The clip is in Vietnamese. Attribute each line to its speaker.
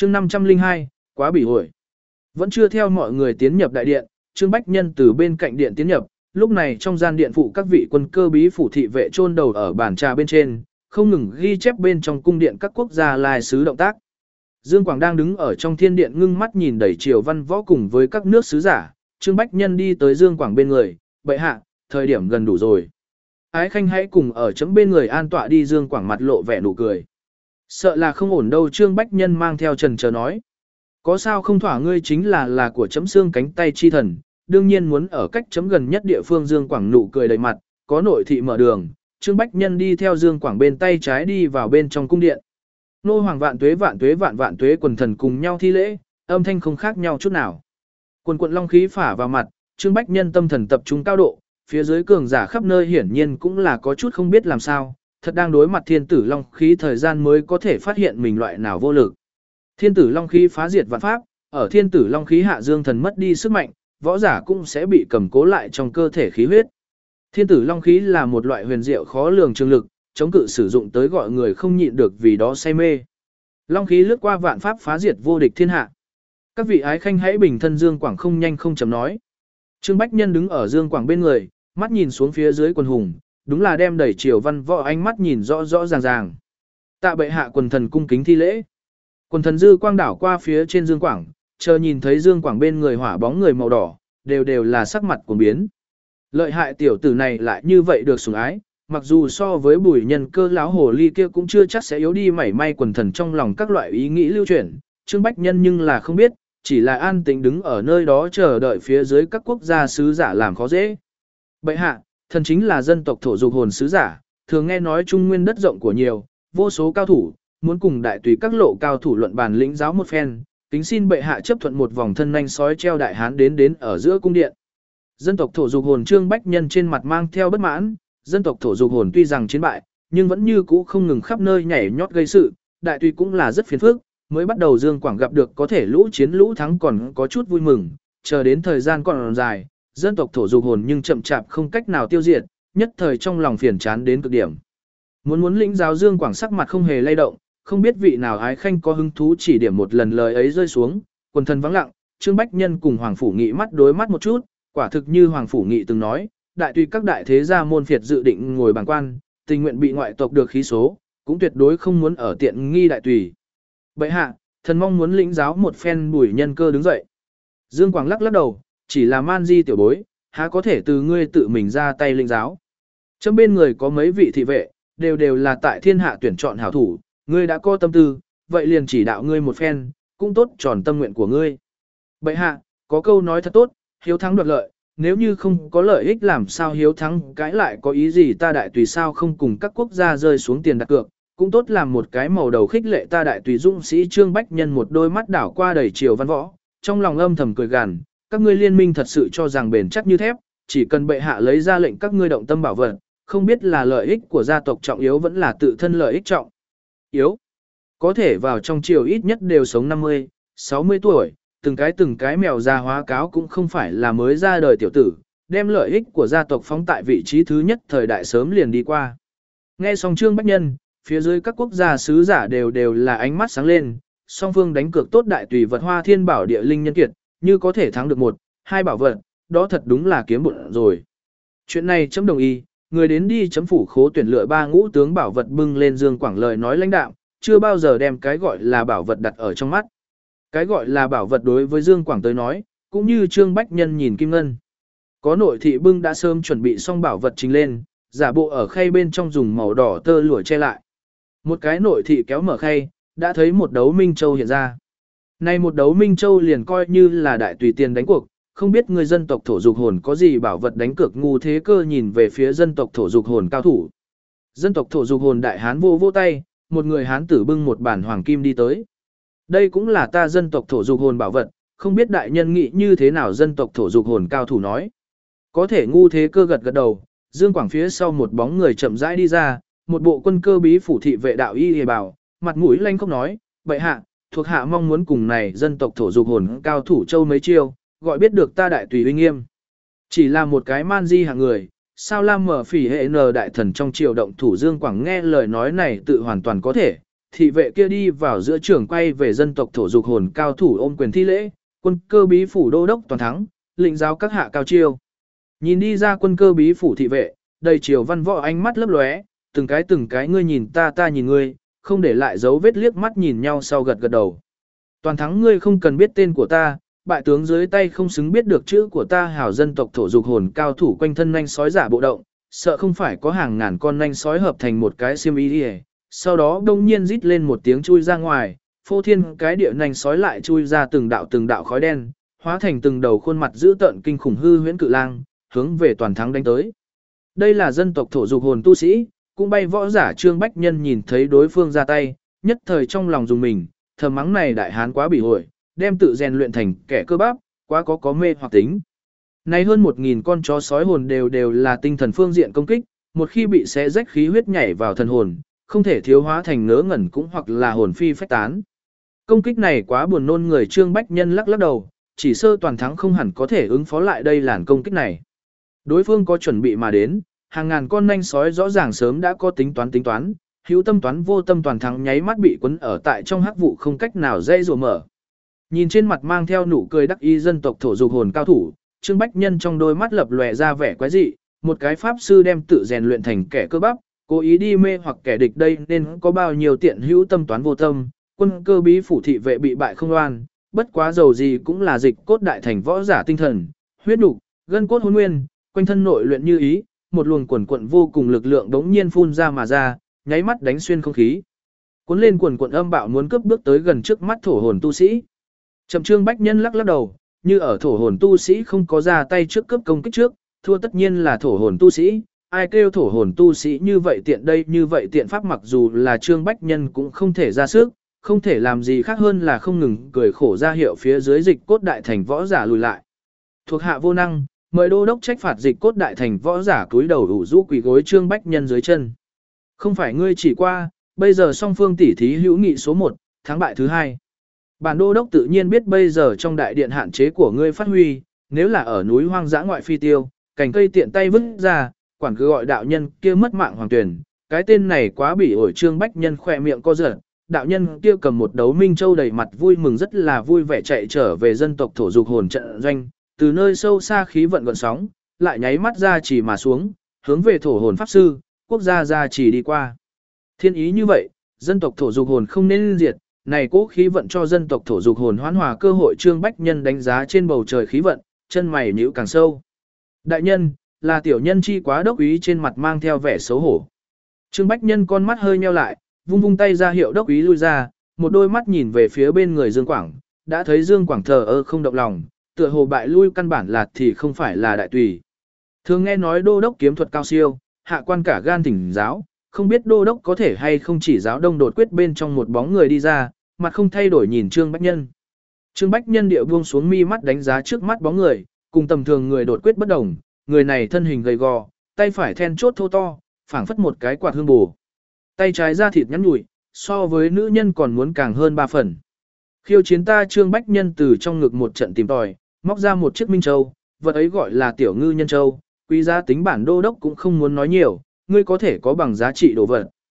Speaker 1: chương 502, quá bỉ ổi. Vẫn chưa theo mọi người tiến nhập đại điện, Trương Bách Nhân từ bên cạnh điện tiến nhập, lúc này trong gian điện phụ các vị quân cơ bí phủ thị vệ chôn đầu ở bàn trà bên trên, không ngừng ghi chép bên trong cung điện các quốc gia lai sứ động tác. Dương Quảng đang đứng ở trong thiên điện ngưng mắt nhìn đẩy triều văn võ cùng với các nước sứ giả, Trương Bách Nhân đi tới Dương Quảng bên người, bệ hạ, thời điểm gần đủ rồi. Ái Khanh hãy cùng ở chấm bên người an tọa đi. Dương Quảng mặt lộ vẻ nụ cười. Sợ là không ổn đâu. Trương Bách Nhân mang theo trần chờ nói. Có sao không thỏa, ngươi chính là của chấm xương cánh tay chi thần, đương nhiên muốn ở cách chấm gần nhất địa phương. Dương Quảng nụ cười đầy mặt, có nội thị mở đường, Trương Bách Nhân đi theo Dương Quảng bên tay trái đi vào bên trong cung điện. Nô hoàng vạn tuế vạn tuế vạn vạn tuế, quần thần cùng nhau thi lễ, âm thanh không khác nhau chút nào. Quần quận long khí phả vào mặt, Trương Bách Nhân tâm thần tập trung cao độ, phía dưới cường giả khắp nơi hiển nhiên cũng là có chút không biết làm sao, thật đang đối mặt thiên tử long khí thời gian mới có thể phát hiện mình loại nào vô lực. Thiên tử long khí phá diệt vạn pháp, ở thiên tử long khí hạ dương thần mất đi sức mạnh, võ giả cũng sẽ bị cầm cố lại trong cơ thể khí huyết. Thiên tử long khí là một loại huyền diệu khó lường trường lực, chống cự sử dụng tới gọi người không nhịn được vì đó say mê. Long khí lướt qua vạn pháp phá diệt vô địch thiên hạ. Các vị ái khanh hãy bình thân. Dương Quảng không nhanh không chậm nói. Trương Bách Nhân đứng ở Dương Quảng bên người, mắt nhìn xuống phía dưới quần hùng, đúng là đem đẩy triều văn võ ánh mắt nhìn rõ rõ ràng ràng. Tạ bệ hạ, quần thần cung kính thi lễ. Quần thần dư quang đảo qua phía trên Dương Quảng, chờ nhìn thấy Dương Quảng bên người hỏa bóng người màu đỏ, đều là sắc mặt cuồng biến. Lợi hại tiểu tử này lại như vậy được sủng ái, mặc dù so với Bùi Nhân Cơ láo hồ ly kia cũng chưa chắc sẽ yếu đi mảy may. Quần thần trong lòng các loại ý nghĩ lưu chuyển, Trương Bách Nhân nhưng là không biết, chỉ là an tĩnh đứng ở nơi đó chờ đợi phía dưới các quốc gia sứ giả làm khó dễ. Bệ hạ, thần chính là dân tộc thổ dục hồn sứ giả, thường nghe nói Trung Nguyên đất rộng của nhiều, vô số cao thủ, muốn cùng đại tùy các lộ cao thủ luận bàn lĩnh giáo một phen, kính xin bệ hạ chấp thuận một vòng thân nhanh sói treo đại hán đến ở giữa cung điện. Dân tộc thổ dục hồn Trương Bách Nhân trên mặt mang theo bất mãn, dân tộc thổ dục hồn tuy rằng chiến bại, nhưng vẫn như cũ không ngừng khắp nơi nhảy nhót gây sự, đại tùy cũng là rất phiền phức, mới bắt đầu Dương Quảng gặp được có thể lũ chiến lũ thắng còn có chút vui mừng, chờ đến thời gian còn dài, dân tộc thổ dục hồn nhưng chậm chạp không cách nào tiêu diệt, nhất thời trong lòng phiền chán đến cực điểm. Muốn lĩnh giáo Dương Quảng sắc mặt không hề lay động, không biết vị nào ái khanh có hứng thú chỉ điểm một lần lời ấy rơi xuống, quần thần vắng lặng, Trương Bách Nhân cùng Hoàng Phủ Nghị mắt đối mắt một chút, quả thực như Hoàng Phủ Nghị từng nói, đại tùy các đại thế gia môn phiệt dự định ngồi bàng quan, tình nguyện bị ngoại tộc được khí số, cũng tuyệt đối không muốn ở tiện nghi đại tùy. Bệ hạ, thần mong muốn lĩnh giáo một phen. Bùi Nhân Cơ đứng dậy. Dương Quảng lắc đầu, chỉ là man di tiểu bối, há có thể từ ngươi tự mình ra tay lĩnh giáo. Trong bên người có mấy vị thị vệ, đều là tại thiên hạ tuyển chọn hảo thủ, ngươi đã có tâm tư, vậy liền chỉ đạo ngươi một phen, cũng tốt tròn tâm nguyện của ngươi. Bệ hạ, có câu nói thật tốt, hiếu thắng đoạt lợi, nếu như không có lợi ích làm sao hiếu thắng cãi lại có ý gì. Ta đại tùy sao không cùng các quốc gia rơi xuống tiền đặt cược, cũng tốt làm một cái màu đầu khích lệ ta đại tùy dũng sĩ. Trương Bách Nhân một đôi mắt đảo qua đầy triều văn võ, trong lòng âm thầm cười gằn, các ngươi liên minh thật sự cho rằng bền chắc như thép, chỉ cần bệ hạ lấy ra lệnh các ngươi động tâm bảo vật, không biết là lợi ích của gia tộc trọng yếu vẫn là tự thân lợi ích trọng yếu. Có thể vào trong triều ít nhất đều sống 50, 60 tuổi, từng cái mèo già hóa cáo cũng không phải là mới ra đời tiểu tử, đem lợi ích của gia tộc phóng tại vị trí thứ nhất thời đại sớm liền đi qua. Nghe xong Trương Bách Nhân, phía dưới các quốc gia sứ giả đều là ánh mắt sáng lên, song phương đánh cược tốt đại tùy vật Hoa Thiên Bảo địa linh nhân kiệt, như có thể thắng được 1, 2 bảo vật, đó thật đúng là kiếm bụng rồi. Chuyện này chấm đồng ý, người đến đi chấm phủ khố tuyển lựa 3 ngũ tướng bảo vật. Bưng lên Dương Quảng lời nói lãnh đạm, chưa bao giờ đem cái gọi là bảo vật đặt ở trong mắt. Cái gọi là bảo vật đối với Dương Quảng tới nói, cũng như Trương Bách Nhân nhìn kim ngân. Có nội thị bưng đã sớm chuẩn bị xong bảo vật trình lên, giả bộ ở khay bên trong dùng màu đỏ tơ lụa che lại. Một cái nội thị kéo mở khay, đã thấy một đấu Minh Châu hiện ra. Nay một đấu Minh Châu liền coi như là đại tùy tiền đánh cuộc, không biết người dân tộc thổ dục hồn có gì bảo vật đánh cược. Ngu Thế Cơ nhìn về phía dân tộc thổ dục hồn cao thủ. Dân tộc thổ dục hồn đại hán vô tay, một người hán tử bưng một bản hoàng kim đi tới. Đây cũng là ta dân tộc thổ dục hồn bảo vật, không biết đại nhân nghĩ như thế nào. Dân tộc thổ dục hồn cao thủ nói. Có thể. Ngu Thế Cơ gật đầu. Dương Quảng phía sau một bóng người chậm rãi đi ra, một bộ quân cơ bí phủ thị vệ đạo y hề bảo, mặt mũi lanh khóc nói, bệ hạ, thuộc hạ mong muốn cùng này dân tộc thổ dục hồn cao thủ châu mấy chiêu, gọi biết được ta đại tùy uy nghiêm. Chỉ là một cái man di hạng người, sao lam mở phỉ hệ n đại thần trong triều động thủ. Dương Quảng nghe lời nói này tự hoàn toàn có thể, thị vệ kia đi vào giữa trường quay về dân tộc thổ dục hồn cao thủ ôm quyền thi lễ, quân cơ bí phủ đô đốc toàn thắng, lĩnh giáo các hạ cao chiêu. Nhìn đi ra quân cơ bí phủ thị vệ, đầy chiều văn võ ánh mắt lấp lóe, từng cái ngươi nhìn ta nhìn ngươi, không để lại dấu vết liếc mắt nhìn nhau sau gật gật đầu. Toàn thắng ngươi không cần biết tên của ta, bại tướng dưới tay không xứng biết được chữ của ta, hảo dân tộc thổ dục hồn cao thủ quanh thân nhanh sói giả bộ động, sợ không phải có hàng ngàn con nhanh sói hợp thành một cái xiêm y đi. Sau đó đông nhiên rít lên một tiếng chui ra ngoài, phô thiên cái địa nhanh sói lại chui ra từng đạo khói đen, hóa thành từng đầu khuôn mặt dữ tợn kinh khủng hư huyễn cự lang, hướng về toàn thắng đánh tới. Đây là dân tộc thổ dục hồn tu sĩ, cũng bay võ giả Trương Bách Nhân nhìn thấy đối phương ra tay, nhất thời trong lòng dùng mình, thầm mắng này đại hán quá bỉ ổi, đem tự rèn luyện thành kẻ cơ bắp, quá có mê hoặc tính. Này hơn 1000 con chó sói hồn đều là tinh thần phương diện công kích, một khi bị xé rách khí huyết nhảy vào thần hồn, không thể thiếu hóa thành ngớ ngẩn cũng hoặc là hồn phi phách tán. Công kích này quá buồn nôn, người Trương Bách Nhân lắc đầu, chỉ sơ toàn thắng không hẳn có thể ứng phó lại đây làn công kích này. Đối phương có chuẩn bị mà đến, hàng ngàn con nanh sói rõ ràng sớm đã có tính toán, hữu tâm toán vô tâm, toàn thắng nháy mắt bị quấn ở tại trong hắc vụ không cách nào dây rùa mở. Nhìn trên mặt mang theo nụ cười đắc ý dân tộc thổ dục hồn cao thủ, Trương Bách Nhân trong đôi mắt lập lòe ra vẻ quái dị, một cái pháp sư đem tự rèn luyện thành kẻ cơ bắp, cố ý đi mê hoặc kẻ địch đây nên có bao nhiêu tiện hữu tâm toán vô tâm, quân cơ bí phủ thị vệ bị bại không oan, bất quá dầu gì cũng là dịch cốt đại thành võ giả tinh thần, huyết nục, gân cốt hồn nguyên, quanh thân nội luyện như ý, một luồng quần quận vô cùng lực lượng đống nhiên phun ra mà ra, nháy mắt đánh xuyên không khí. Cuốn lên quần quận âm bạo muốn cướp bước tới gần trước mắt thổ hồn tu sĩ. Trầm Trương Bách Nhân lắc đầu, như ở thổ hồn tu sĩ không có ra tay trước cướp công kích trước, thua tất nhiên là thổ hồn tu sĩ, ai kêu thổ hồn tu sĩ như vậy tiện pháp, mặc dù là Trương Bách Nhân cũng không thể ra sức, không thể làm gì khác hơn là không ngừng cười khổ ra hiệu phía dưới dịch cốt đại thành võ giả lùi lại. Thuộc hạ vô năng, mời đô đốc trách phạt dịch cốt đại thành võ giả cúi đầu ủ rũ quỳ gối Trương Bách Nhân dưới chân. Không phải ngươi chỉ qua, bây giờ song phương tỷ thí hữu nghị số 1, thắng bại thứ 2. Bản đô đốc tự nhiên biết bây giờ trong đại điện hạn chế của ngươi phát huy, nếu là ở núi hoang dã ngoại phi tiêu, cành cây tiện tay vứt ra, quản cứ gọi đạo nhân kia mất mạng hoàng tuyển, cái tên này quá bỉ ổi. Trương Bách Nhân khỏe miệng co giật, đạo nhân kia cầm một đấu minh châu đầy mặt vui mừng rất là vui vẻ chạy trở về dân tộc thổ dục hồn trận doanh, từ nơi sâu xa khí vận gợn sóng, lại nháy mắt ra chỉ mà xuống, hướng về thổ hồn pháp sư, quốc gia ra chỉ đi qua. Thiên ý như vậy, dân tộc thổ dục hồn không nên diệt, này cố khí vận cho dân tộc thổ dục hồn hoán hòa cơ hội. Trương Bách Nhân đánh giá trên bầu trời khí vận, chân mày nhíu càng sâu. Đại nhân, là tiểu nhân chi quá đốc úy trên mặt mang theo vẻ xấu hổ. Trương Bách Nhân con mắt hơi nheo lại, vung tay ra hiệu đốc úy lui ra, một đôi mắt nhìn về phía bên người Dương Quảng, đã thấy Dương Quảng thờ ơ không động lòng, tựa hồ bại lui căn bản là thì không phải là đại tùy. Thường nghe nói đô đốc kiếm thuật cao siêu, hạ quan cả gan thỉnh giáo, không biết đô đốc có thể hay không chỉ giáo đông đột quyết bên trong một bóng người đi ra, mặt không thay đổi nhìn Trương Bách Nhân. Trương Bách Nhân điệu buông xuống mi mắt đánh giá trước mắt bóng người, cùng tầm thường người đột quyết bất đồng, người này thân hình gầy gò, tay phải then chốt thô to, phảng phất một cái quạt hương bù. Tay trái da thịt nhắn nhủi, so với nữ nhân còn muốn càng hơn 3 phần. Khiêu chiến ta. Trương Bách Nhân từ trong ngực một trận tìm tòi, móc ra một chiếc minh châu, vật ấy gọi là tiểu ngư nhân châu, quý giá tính bản đô đốc cũng không muốn nói nhiều, ngươi có thể có bằng giá trị đồ vật,